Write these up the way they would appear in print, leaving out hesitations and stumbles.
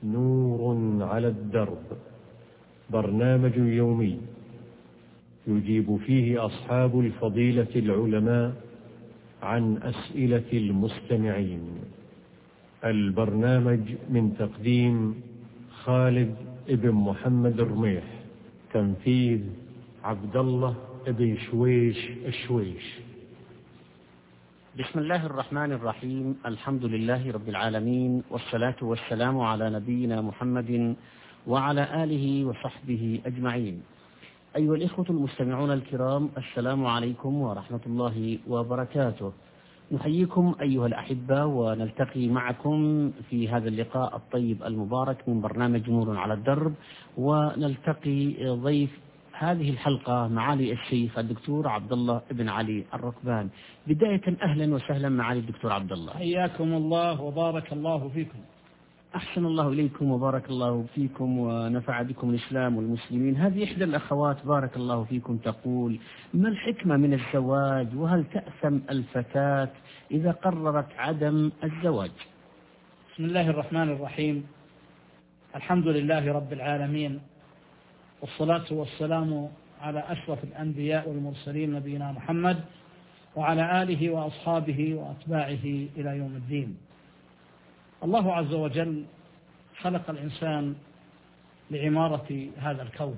نور على الدرب، برنامج يومي يجيب فيه أصحاب الفضيلة العلماء عن أسئلة المستمعين. البرنامج من تقديم خالد ابن محمد الرميح، تنفيذ عبد الله ابن شويش الشويش. بسم الله الرحمن الرحيم. الحمد لله رب العالمين، والصلاة والسلام على نبينا محمد وعلى آله وصحبه أجمعين. أيها الإخوة المستمعون الكرام، السلام عليكم ورحمة الله وبركاته. نحييكم أيها الأحبة، ونلتقي معكم في هذا اللقاء الطيب المبارك من برنامج نور على الدرب، ونلتقي ضيف هذه الحلقة معالي الشيخ الدكتور عبد الله بن علي الركبان. بداية أهلا وسهلا معالي الدكتور عبد الله. حياكم الله وبارك الله فيكم. أحسن الله إليكم وبارك الله فيكم ونفع بكم الإسلام والمسلمين. هذه إحدى الأخوات بارك الله فيكم تقول: ما الحكمة من الزواج، وهل تأثم الفتاة إذا قررت عدم الزواج؟ بسم الله الرحمن الرحيم. الحمد لله رب العالمين، والصلاة والسلام على أشرف الأنبياء والمرسلين نبينا محمد وعلى آله وأصحابه وأتباعه إلى يوم الدين. الله عز وجل خلق الإنسان لعمارة هذا الكون،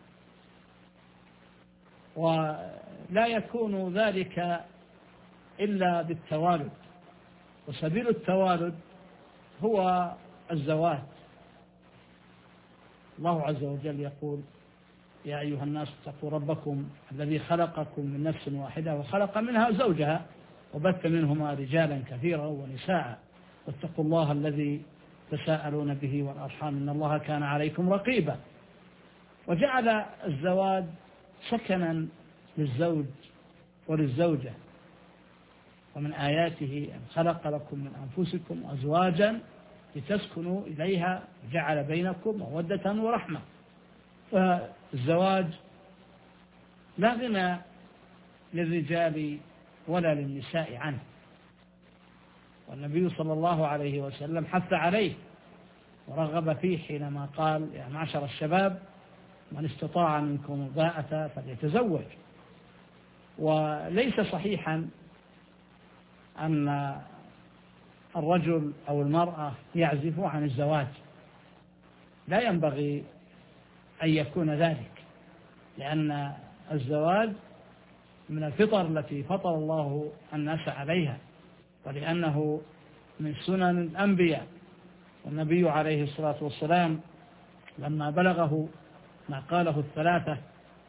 ولا يكون ذلك إلا بالتوالد، وسبيل التوالد هو الزواج. الله عز وجل يقول: يا أيها الناس اتقوا ربكم الذي خلقكم من نفس واحدة وخلق منها زوجها وبث منهما رجالا كثيرا ونساء واتقوا الله الذي تساءلون به والأرحام إن الله كان عليكم رقيبا. وجعل الزواج سكنا للزوج وللزوجة، ومن آياته أن خلق لكم من أنفسكم أزواجا لتسكنوا إليها جعل بينكم مودة ورحمة. فالزواج لا غنى للرجال ولا للنساء عنه، والنبي صلى الله عليه وسلم حث عليه ورغب فيه حينما قال: يا معشر الشباب من استطاع منكم الباءة فليتزوج. وليس صحيحا أن الرجل أو المرأة يعزف عن الزواج، لا ينبغي أن يكون ذلك، لأن الزواج من الفطر التي فطر الله الناس عليها، ولأنه من سنن الأنبياء. والنبي عليه الصلاة والسلام لما بلغه ما قاله الثلاثة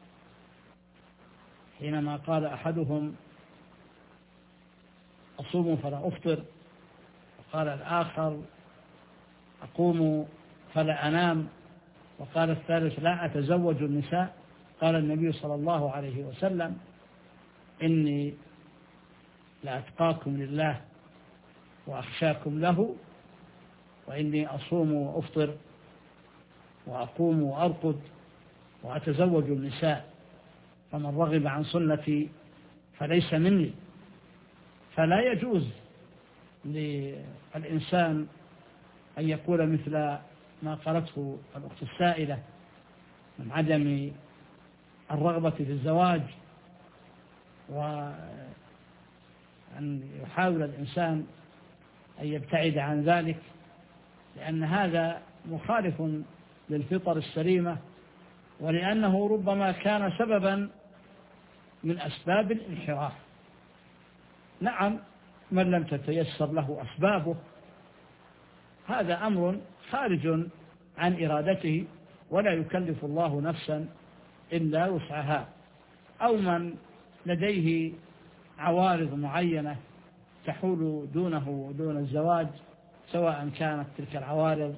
حينما قال أحدهم: أصوم فلا أفطر، وقال الآخر: أقوم فلا أنام، وقال الثالث: لا أتزوج النساء، قال النبي صلى الله عليه وسلم: إني لأتقاكم لله وأخشاكم له، وإني أصوم وأفطر وأقوم وأرقد وأتزوج النساء، فمن رغب عن سنتي فليس مني. فلا يجوز للإنسان أن يقول مثل ما قالته الأخت السائلة من عدم الرغبة في الزواج، وأن يحاول الإنسان أن يبتعد عن ذلك، لأن هذا مخالف للفطر السليمة، ولأنه ربما كان سببا من أسباب الانحراف. نعم، من لم تتيسر له أسبابه هذا أمر خارج عن إرادته، ولا يكلف الله نفسا إلا وسعها، أو من لديه عوارض معينة تحول دونه ودون الزواج، سواء كانت تلك العوارض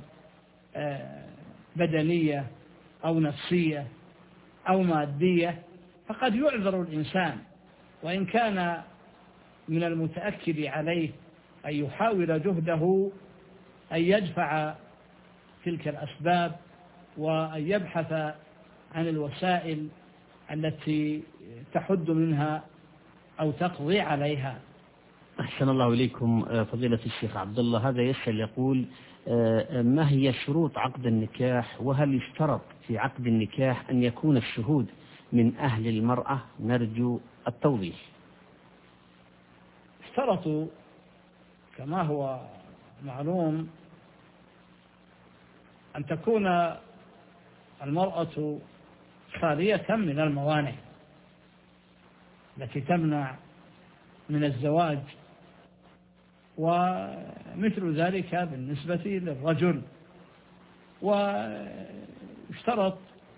بدنية أو نفسية أو مادية، فقد يعذر الإنسان، وإن كان من المتأكد عليه أن يحاول جهده أن يدفع تلك الأسباب وأن يبحث عن الوسائل التي تحد منها أو تقضي عليها. أحسن الله إليكم فضيلة الشيخ عبد الله. هذا يسأل يقول ما هي شروط عقد النكاح، وهل يشترط في عقد النكاح أن يكون الشهود من أهل المرأة؟ نرجو التوضيح. اشترطوا كما هو معلوم أن تكون المرأة خالية من الموانع التي تمنع من الزواج، ومثل ذلك بالنسبة للرجل. واشترط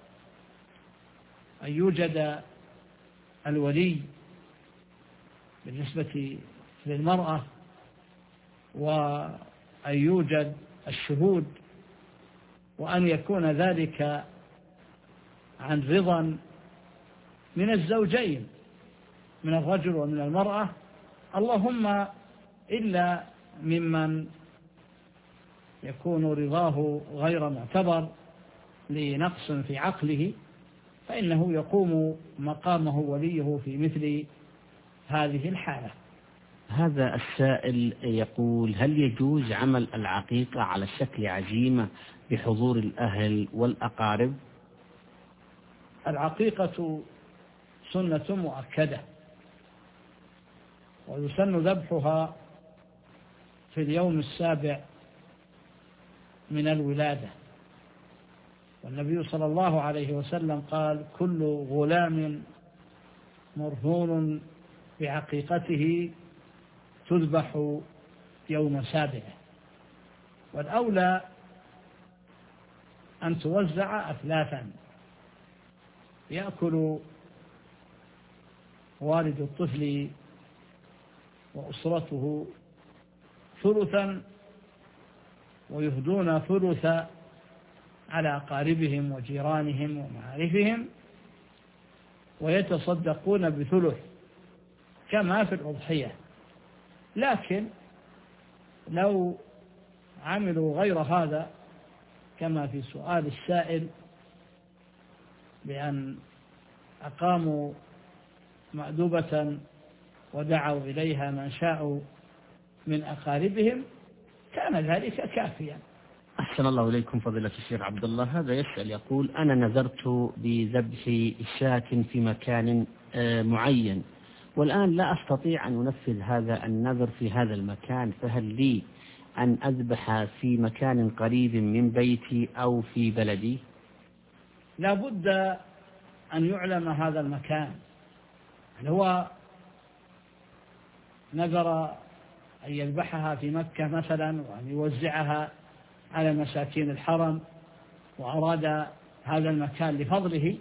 أن يوجد الولي بالنسبة للمرأة، وأن يوجد الشهود، وأن يكون ذلك عن رضا من الزوجين، من الرجل ومن المرأة، اللهم إلا ممن يكون رضاه غير معتبر لنقص في عقله، فإنه يقوم مقامه وليه في مثل هذه الحالة. هذا السائل يقول هل يجوز عمل العقيقة على شكل عزيمة بحضور الأهل والأقارب؟ العقيقة سنة مؤكدة، ويسن ذبحها في اليوم السابع من الولادة، والنبي صلى الله عليه وسلم قال كل غلام مرهون بعقيقته تذبح يوم سابعه. والأولى أن توزع أثلاثا، يأكل والد الطفل وأسرته ثلثا، ويهدون ثلثا على أقاربهم وجيرانهم ومعارفهم، ويتصدقون بثلث كما في الأضحية. لكن لو عملوا غير هذا كما في سؤال السائل بأن أقاموا مأدبة ودعوا إليها من شاءوا من أقاربهم، كان ذلك كافيا. أحسن الله إليكم فضيلة الشيخ عبد الله. هذا يسأل يقول أنا نذرت بذبح شاة في مكان معين، والآن لا أستطيع أن أنفذ هذا النذر في هذا المكان، فهل لي أن أذبح في مكان قريب من بيتي أو في بلدي؟ لا بد أن يعلم هذا المكان، هل هو نذر أن يذبحها في مكة مثلا وأن يوزعها على مساكين الحرم، وأراد هذا المكان لفضله،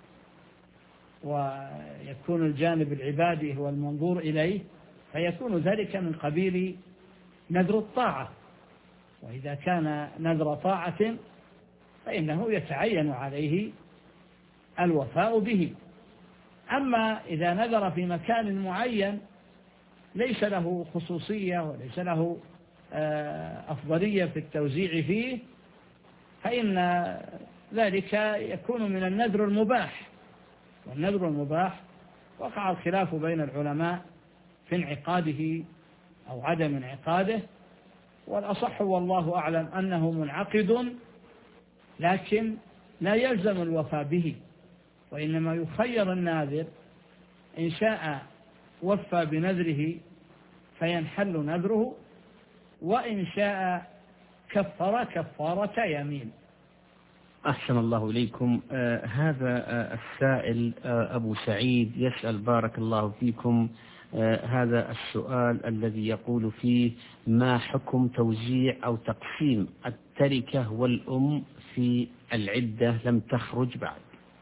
ويكون الجانب العبادي هو المنظور إليه، فيكون ذلك من قبيل نذر الطاعة. وإذا كان نذر طاعة فإنه يتعين عليه الوفاء به. أما إذا نذر في مكان معين ليس له خصوصية وليس له أفضلية في التوزيع فيه، فإن ذلك يكون من النذر المباح. والنذر المباح وقع الخلاف بين العلماء في انعقاده أو عدم انعقاده، والأصح والله أعلم أنه منعقد، لكن لا يلزم الوفاء به، وإنما يخير الناذر إن شاء وفى بنذره فينحل نذره، وإن شاء كفر كفارة يمين. أحسن الله إليكم. هذا السائل أبو سعيد يسأل بارك الله فيكم هذا السؤال الذي يقول فيه ما حكم توزيع أو تقسيم التركة والأم في العدة لم تخرج بعد؟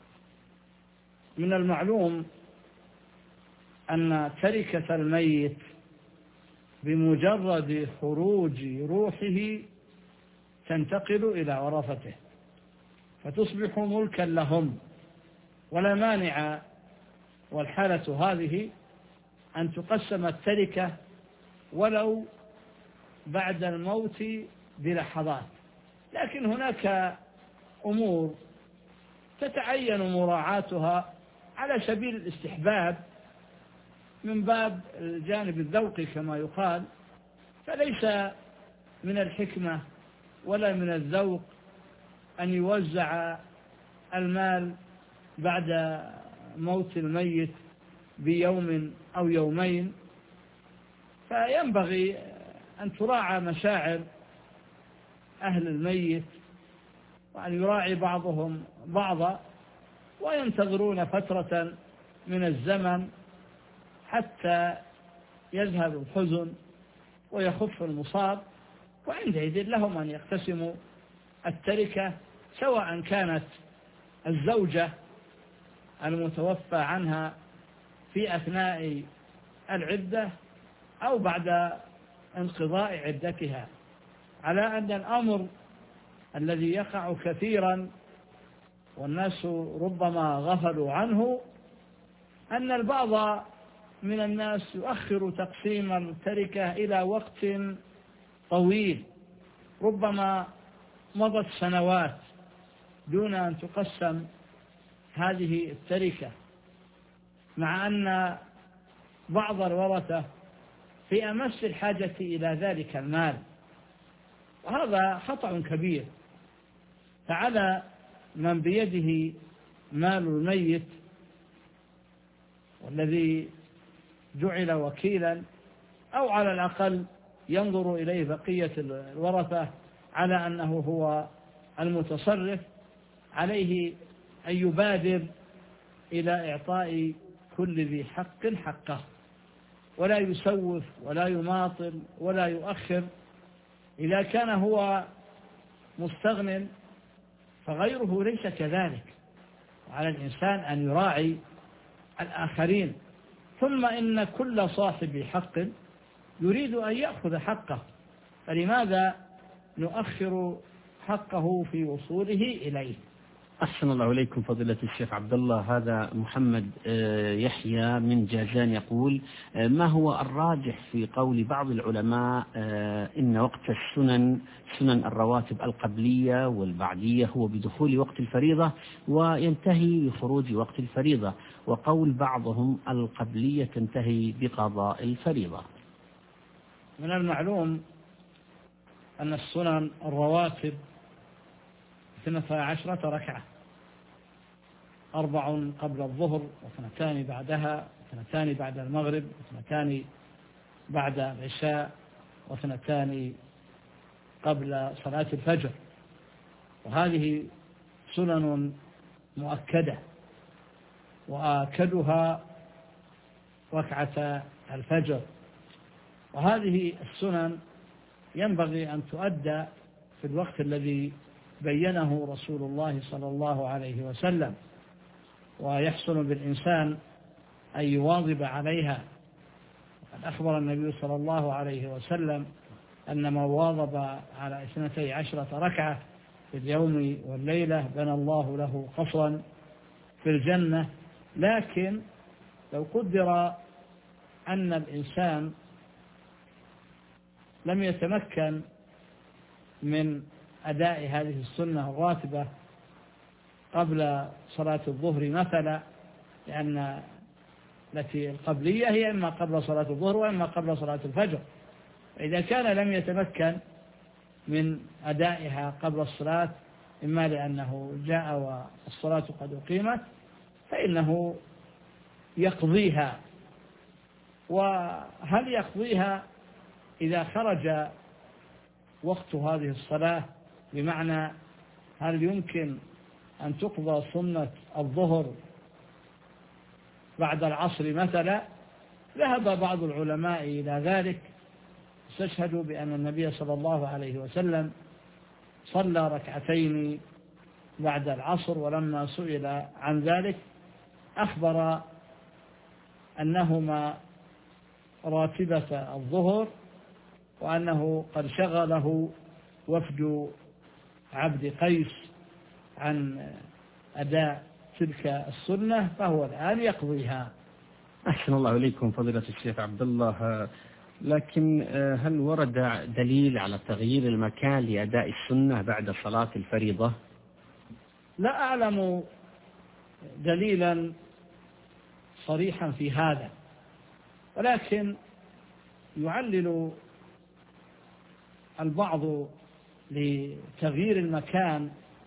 من المعلوم أن تركة الميت بمجرد خروج روحه تنتقل إلى ورثته فتصبح ملكا لهم، ولا مانع والحالة هذه أن تقسم التركة ولو بعد الموت بلحظات. لكن هناك أمور تتعين مراعاتها على سبيل الاستحباب، من باب الجانب الذوقي كما يقال، فليس من الحكمة ولا من الذوق أن يوزع المال بعد موت الميت بيوم أو يومين، فينبغي أن تراعى مشاعر أهل الميت، وأن يراعي بعضهم بعضا، وينتظرون فترة من الزمن حتى يذهب الحزن ويخف المصاب، وعندئذ لهم أن يقتسموا التركة، سواء كانت الزوجة المتوفى عنها في أثناء العدة أو بعد انقضاء عدتها، على أن الأمر الذي يقع كثيرا والناس ربما غفلوا عنه أن البعض من الناس يؤخر تقسيم التركة إلى وقت طويل، ربما مضت سنوات دون أن تقسم هذه التركة، مع أن بعض الورثة في أمس الحاجة إلى ذلك المال، وهذا خطأ كبير. فعلى من بيده مال الميت والذي جعل وكيلا، أو على الأقل ينظر إليه بقية الورثة على أنه هو المتصرف، عليه أن يبادر إلى إعطاء كل ذي حق حقه، ولا يسوف ولا يماطل ولا يؤخر. إذا كان هو مستغن فغيره ليس كذلك، وعلى الإنسان أن يراعي الآخرين. ثم إن كل صاحب حق يريد أن يأخذ حقه، فلماذا نؤخر حقه في وصوله إليه؟ أحسن الله إليكم فضيلة الشيخ عبد الله. هذا محمد يحيى من جازان يقول: ما هو الراجح في قول بعض العلماء إن وقت سنن الرواتب القبلية والبعدية هو بدخول وقت الفريضة وينتهي بخروج وقت الفريضة، وقول بعضهم القبلية تنتهي بقضاء الفريضة؟ من المعلوم أن السنن الرواتب 12 ركعة، 4 قبل الظهر، و2 بعدها، و2 بعد المغرب، و2 بعد العشاء، و2 قبل صلاة الفجر. وهذه سنن مؤكدة، وآكدها ركعة الفجر. وهذه السنن ينبغي أن تؤدى في الوقت الذي بينه رسول الله صلى الله عليه وسلم، ويحسن بالإنسان أن يواظب عليها. وقد أخبر النبي صلى الله عليه وسلم أن من واظب على 12 ركعة في اليوم والليلة بنى الله له قصرا في الجنة. لكن لو قدر أن الإنسان لم يتمكن من أداء هذه السنة الراتبة قبل صلاة الظهر مثلا، لأن التي القبلية هي إما قبل صلاة الظهر وإما قبل صلاة الفجر، إذا كان لم يتمكن من أدائها قبل الصلاة، إما لأنه جاء والصلاة قد أقيمت، فإنه يقضيها. وهل يقضيها إذا خرج وقت هذه الصلاة؟ بمعنى هل يمكن أن تقضى سنة الظهر بعد العصر مثلا؟ ذهب بعض العلماء إلى ذلك، استشهدوا بأن النبي صلى الله عليه وسلم صلى 2 بعد العصر، ولما سئل عن ذلك أخبر أنهما راتبة الظهر، وأنه قد شغله وفد عبد قيس عن أداء تلك السنة، فهو الآن يقضيها. أحسن الله إليكم فضيلة الشيخ عبد الله. لكن هل ورد دليل على تغيير المكان لأداء السنة بعد صلاة الفريضة؟ لا أعلم دليلا صريحا في هذا، ولكن يعلل البعض لتغيير المكان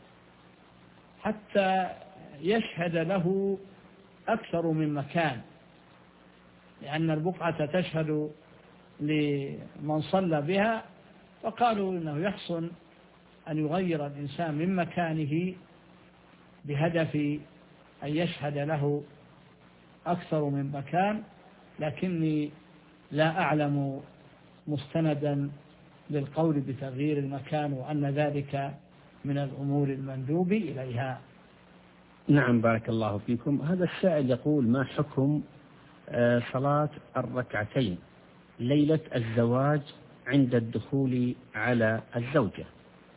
حتى يشهد له أكثر من مكان، لأن البقعة تشهد لمن صلى بها، فقالوا إنه يحسن أن يغير الإنسان من مكانه بهدف أن يشهد له أكثر من مكان، لكني لا أعلم مستندا للقول بتغيير المكان وأن ذلك من الأمور المندوب إليها. نعم، بارك الله فيكم. هذا السائل يقول: ما حكم صلاة الركعتين ليلة الزواج عند الدخول على الزوجة؟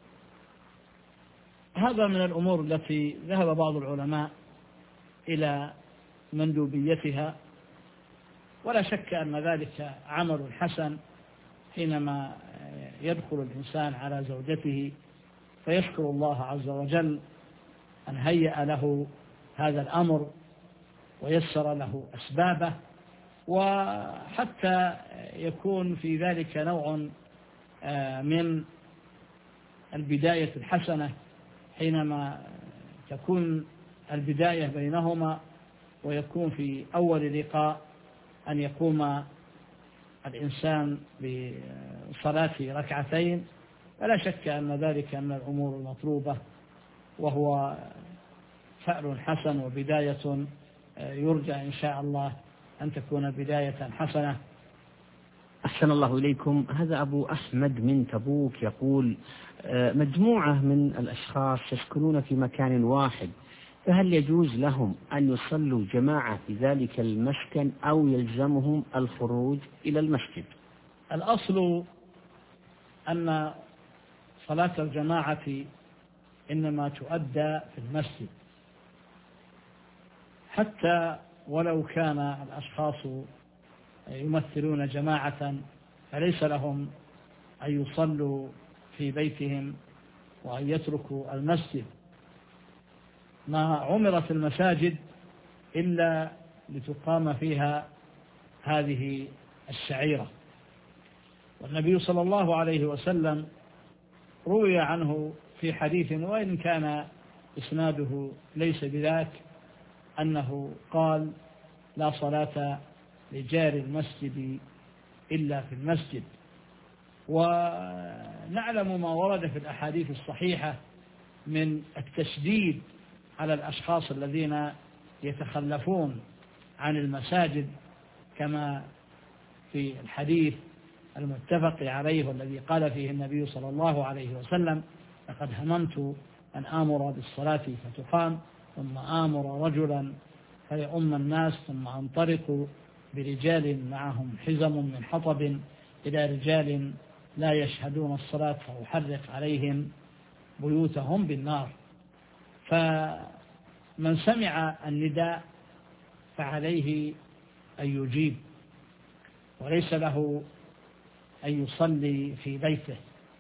هذا من الأمور التي ذهب بعض العلماء إلى مندوبيتها، ولا شك أن ذلك عمل حسن حينما يدخل الإنسان على زوجته فيشكر الله عز وجل أن هيأ له هذا الأمر ويسر له أسبابه، وحتى يكون في ذلك نوع من البداية الحسنة حينما تكون البداية بينهما، ويكون في أول لقاء أن يقوم الإنسان بصلاة ركعتين، فلا شك أن ذلك من الأمور المطلوبة، وهو فعل حسن وبداية يرجى إن شاء الله أن تكون بداية حسنة. أحسن الله إليكم. هذا أبو أحمد من تبوك يقول: مجموعة من الأشخاص يسكنون في مكان واحد، فهل يجوز لهم أن يصلوا جماعة في ذلك المسكن أو يلزمهم الخروج إلى المسجد؟ الأصل أن صلاة الجماعة إنما تؤدى في المسجد، حتى ولو كان الأشخاص يمثلون جماعة فليس لهم أن يصلوا في بيتهم وأن يتركوا المسجد. ما عمرت المساجد إلا لتقام فيها هذه الشعيرة، والنبي صلى الله عليه وسلم روي عنه في حديث وإن كان إسناده ليس بذاك أنه قال: لا صلاة لجار المسجد إلا في المسجد. ونعلم ما ورد في الأحاديث الصحيحة من التشديد على الأشخاص الذين يتخلفون عن المساجد، كما في الحديث المتفق عليه والذي قال فيه النبي صلى الله عليه وسلم: لقد هممت أن آمر بالصلاة فتقام، ثم آمر رجلا فيؤم الناس، ثم أنطلق برجال معهم حزم من حطب إلى رجال لا يشهدون الصلاة فأحرق عليهم بيوتهم بالنار. فمن سمع النداء فعليه أن يجيب، وليس له أن يصلي في بيته.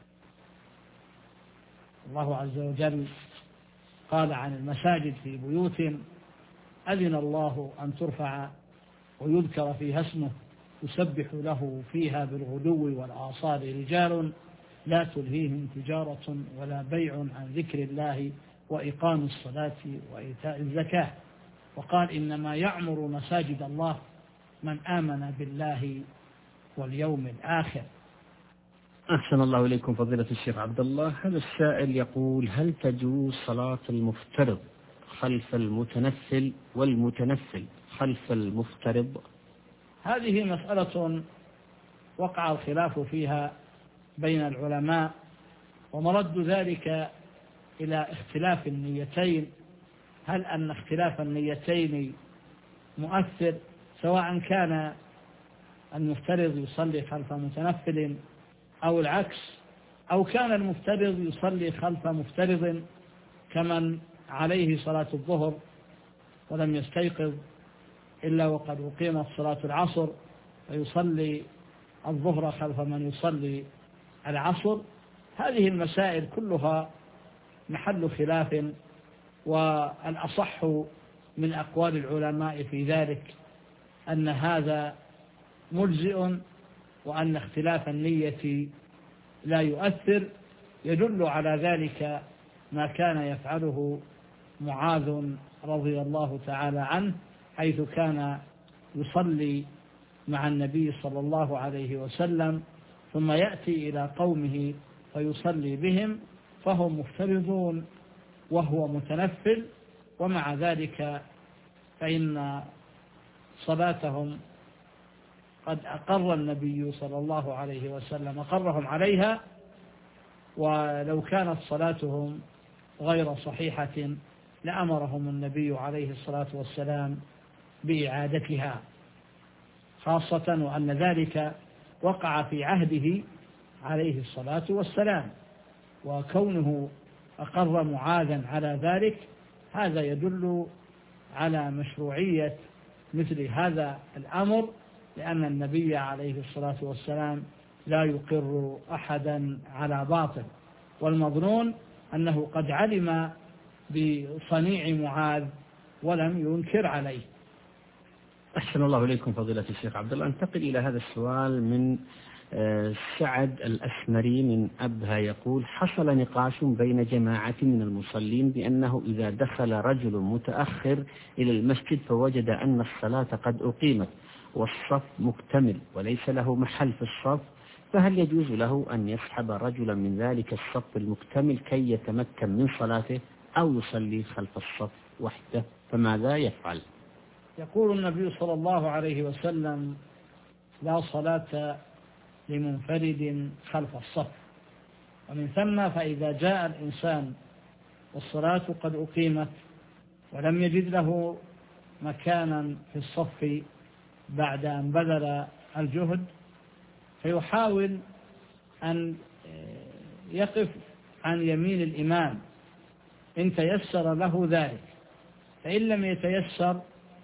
الله عز وجل قال عن المساجد: في بيوت أذن الله أن ترفع ويذكر فيها اسمه يسبح له فيها بالغدو والآصال رجال لا تلهيهم تجارة ولا بيع عن ذكر الله وإقام الصلاة وإيتاء الزكاة. وقال: إنما يعمر مساجد الله من آمن بالله واليوم الآخر. أحسن الله إليكم فضيلة الشيخ عبد الله. هذا السائل يقول: هل تجوز صلاة المفترض خلف المتنفل والمتنفل خلف المفترض؟ هذه مسألة وقع الخلاف فيها بين العلماء، ومرد ذلك إلى اختلاف النيتين. هل أن اختلاف النيتين مؤثر، سواء كان المفترض يصلي خلف متنفل أو العكس، أو كان المفترض يصلي خلف مفترض كمن عليه صلاة الظهر ولم يستيقظ إلا وقد أقيمت صلاة العصر ويصلي الظهر خلف من يصلي العصر. هذه المسائل كلها محل خلاف، والأصح من أقوال العلماء في ذلك أن هذا مجزئ وأن اختلاف النية لا يؤثر. يدل على ذلك ما كان يفعله معاذ رضي الله تعالى عنه، حيث كان يصلي مع النبي صلى الله عليه وسلم ثم يأتي إلى قومه فيصلي بهم فهم مفترضون وهو متنفل، ومع ذلك فإن صلاتهم قد أقر النبي صلى الله عليه وسلم أقرهم عليها، ولو كانت صلاتهم غير صحيحة لأمرهم النبي عليه الصلاة والسلام بإعادتها، خاصة وأن ذلك وقع في عهده عليه الصلاة والسلام، وكونه أقر معاذا على ذلك هذا يدل على مشروعية مثل هذا الأمر، لأن النبي عليه الصلاة والسلام لا يقر أحدا على باطل، والمظنون أنه قد علم بصنيع معاذ ولم ينكر عليه. أحسن الله إليكم فضيلة الشيخ عبد الله. انتقل إلى هذا السؤال من سعد الأسمري من أبها، يقول: حصل نقاش بين جماعة من المصلين بأنه إذا دخل رجل متأخر إلى المسجد فوجد أن الصلاة قد أقيمت والصف مكتمل وليس له محل في الصف، فهل يجوز له أن يسحب رجلا من ذلك الصف المكتمل كي يتمكن من صلاته أو يصلي خلف الصف وحده، فماذا يفعل؟ يقول النبي صلى الله عليه وسلم: لا صلاة لمنفرد خلف الصف. ومن ثم فإذا جاء الإنسان والصلاة قد أقيمت ولم يجد له مكانا في الصف بعد أن بذل الجهد، فيحاول أن يقف عن يمين الإمام إن تيسر له ذلك، فإن لم يتيسر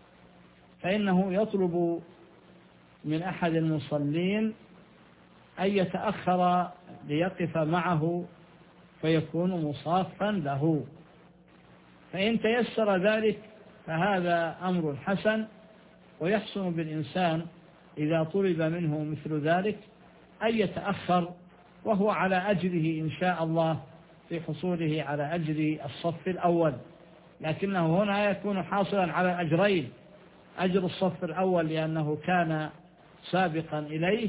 فإنه يطلب من أحد المصلين أن يتأخر ليقف معه فيكون مصافا له، فإن تيسر ذلك فهذا أمر حسن، ويحسن بالإنسان إذا طلب منه مثل ذلك أن يتأخر وهو على أجره إن شاء الله في حصوله على أجر الصف الأول، لكنه هنا يكون حاصلا على أجرين: أجر الصف الأول لأنه كان سابقا إليه،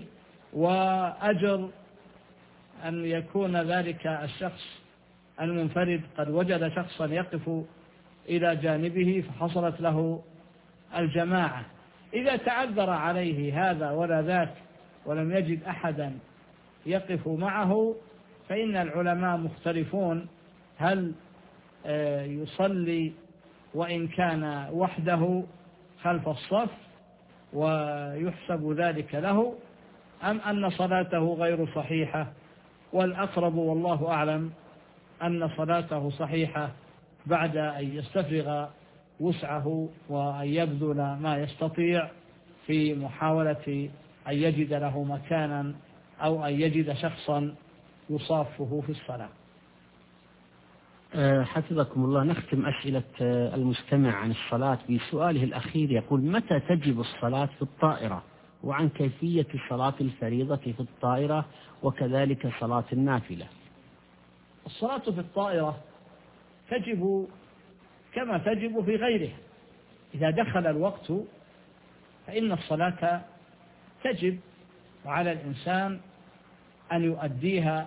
وأجر أن يكون ذلك الشخص المنفرد قد وجد شخصا يقف إلى جانبه فحصلت له الجماعة. إذا تعذر عليه هذا ولا ذاك ولم يجد أحدا يقف معه، فإن العلماء مختلفون هل يصلي وإن كان وحده خلف الصف ويحسب ذلك له، أم أن صلاته غير صحيحة. والأقرب والله أعلم أن صلاته صحيحة بعد أن يستفرغ وسعه وأن يبذل ما يستطيع في محاولة أن يجد له مكانا أو أن يجد شخصا يصافه في الصلاة. حفظكم الله. نختم أسئلة المستمع عن الصلاة بسؤاله الأخير، يقول: متى تجب الصلاة في الطائرة؟ وعن كيفية صلاة الفريضة في الطائرة وكذلك صلاة النافلة. الصلاة في الطائرة تجب كما تجب في غيره، إذا دخل الوقت فإن الصلاة تجب، وعلى الإنسان أن يؤديها،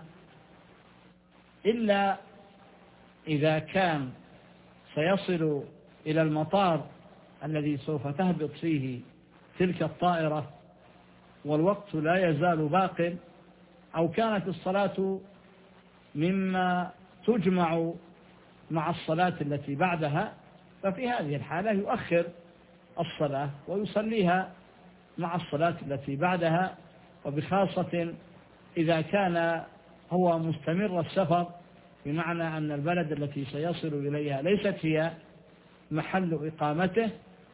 إلا إذا كان سيصل إلى المطار الذي سوف تهبط فيه تلك الطائرة والوقت لا يزال باق، أو كانت الصلاة مما تجمع مع الصلاة التي بعدها، ففي هذه الحالة يؤخر الصلاة ويصليها مع الصلاة التي بعدها، وبخاصة إذا كان هو مستمر السفر، بمعنى أن البلد التي سيصل إليها ليست هي محل إقامته،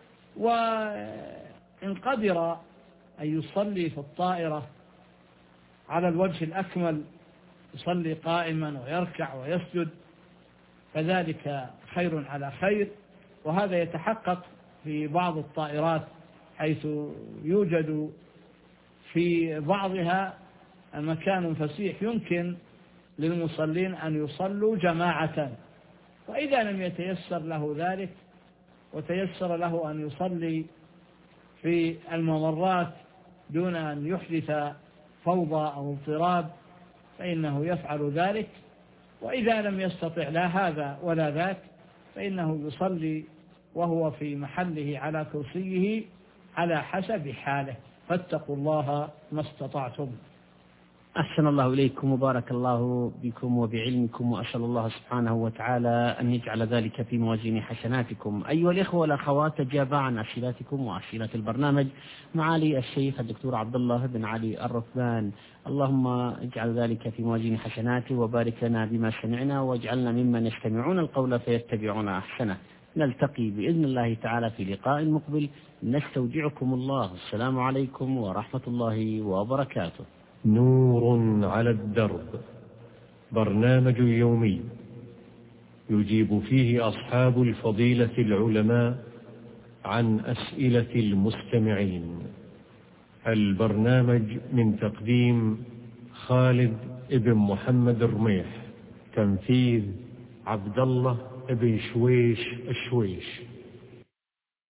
وإن قدر أن يصلي في الطائرة على الوجه الأكمل، يصلي قائما ويركع ويسجد، فذلك خير على خير. وهذا يتحقق في بعض الطائرات، حيث يوجد في بعضها مكان فسيح يمكن للمصلين أن يصلوا جماعة، وإذا لم يتيسر له ذلك وتيسر له أن يصلي في الممرات دون أن يحدث فوضى أو اضطراب فإنه يفعل ذلك، وإذا لم يستطع لا هذا ولا ذاك فإنه يصلي وهو في محله على كرسيه على حسب حاله، فاتقوا الله ما استطعتم. أحسن الله إليكم وبارك الله بكم وبعلمكم، وأسأل الله سبحانه وتعالى أن يجعل ذلك في موازين حسناتكم. أيها الإخوة والأخوات، أجاب عن أسئلتكم وأسئلة البرنامج معالي الشيخ الدكتور عبد الله بن علي الركبان. اللهم اجعل ذلك في موازين حسناته وبارك لنا بما سمعنا، واجعلنا ممن يستمعون القول فيتبعون أحسنه. نلتقي بإذن الله تعالى في لقاء مقبل. نستودعكم الله. السلام عليكم ورحمة الله وبركاته. نور على الدرب، برنامج يومي يجيب فيه أصحاب الفضيلة العلماء عن أسئلة المستمعين. البرنامج من تقديم خالد ابن محمد رميح، تنفيذ عبد الله ابن شويش الشويش.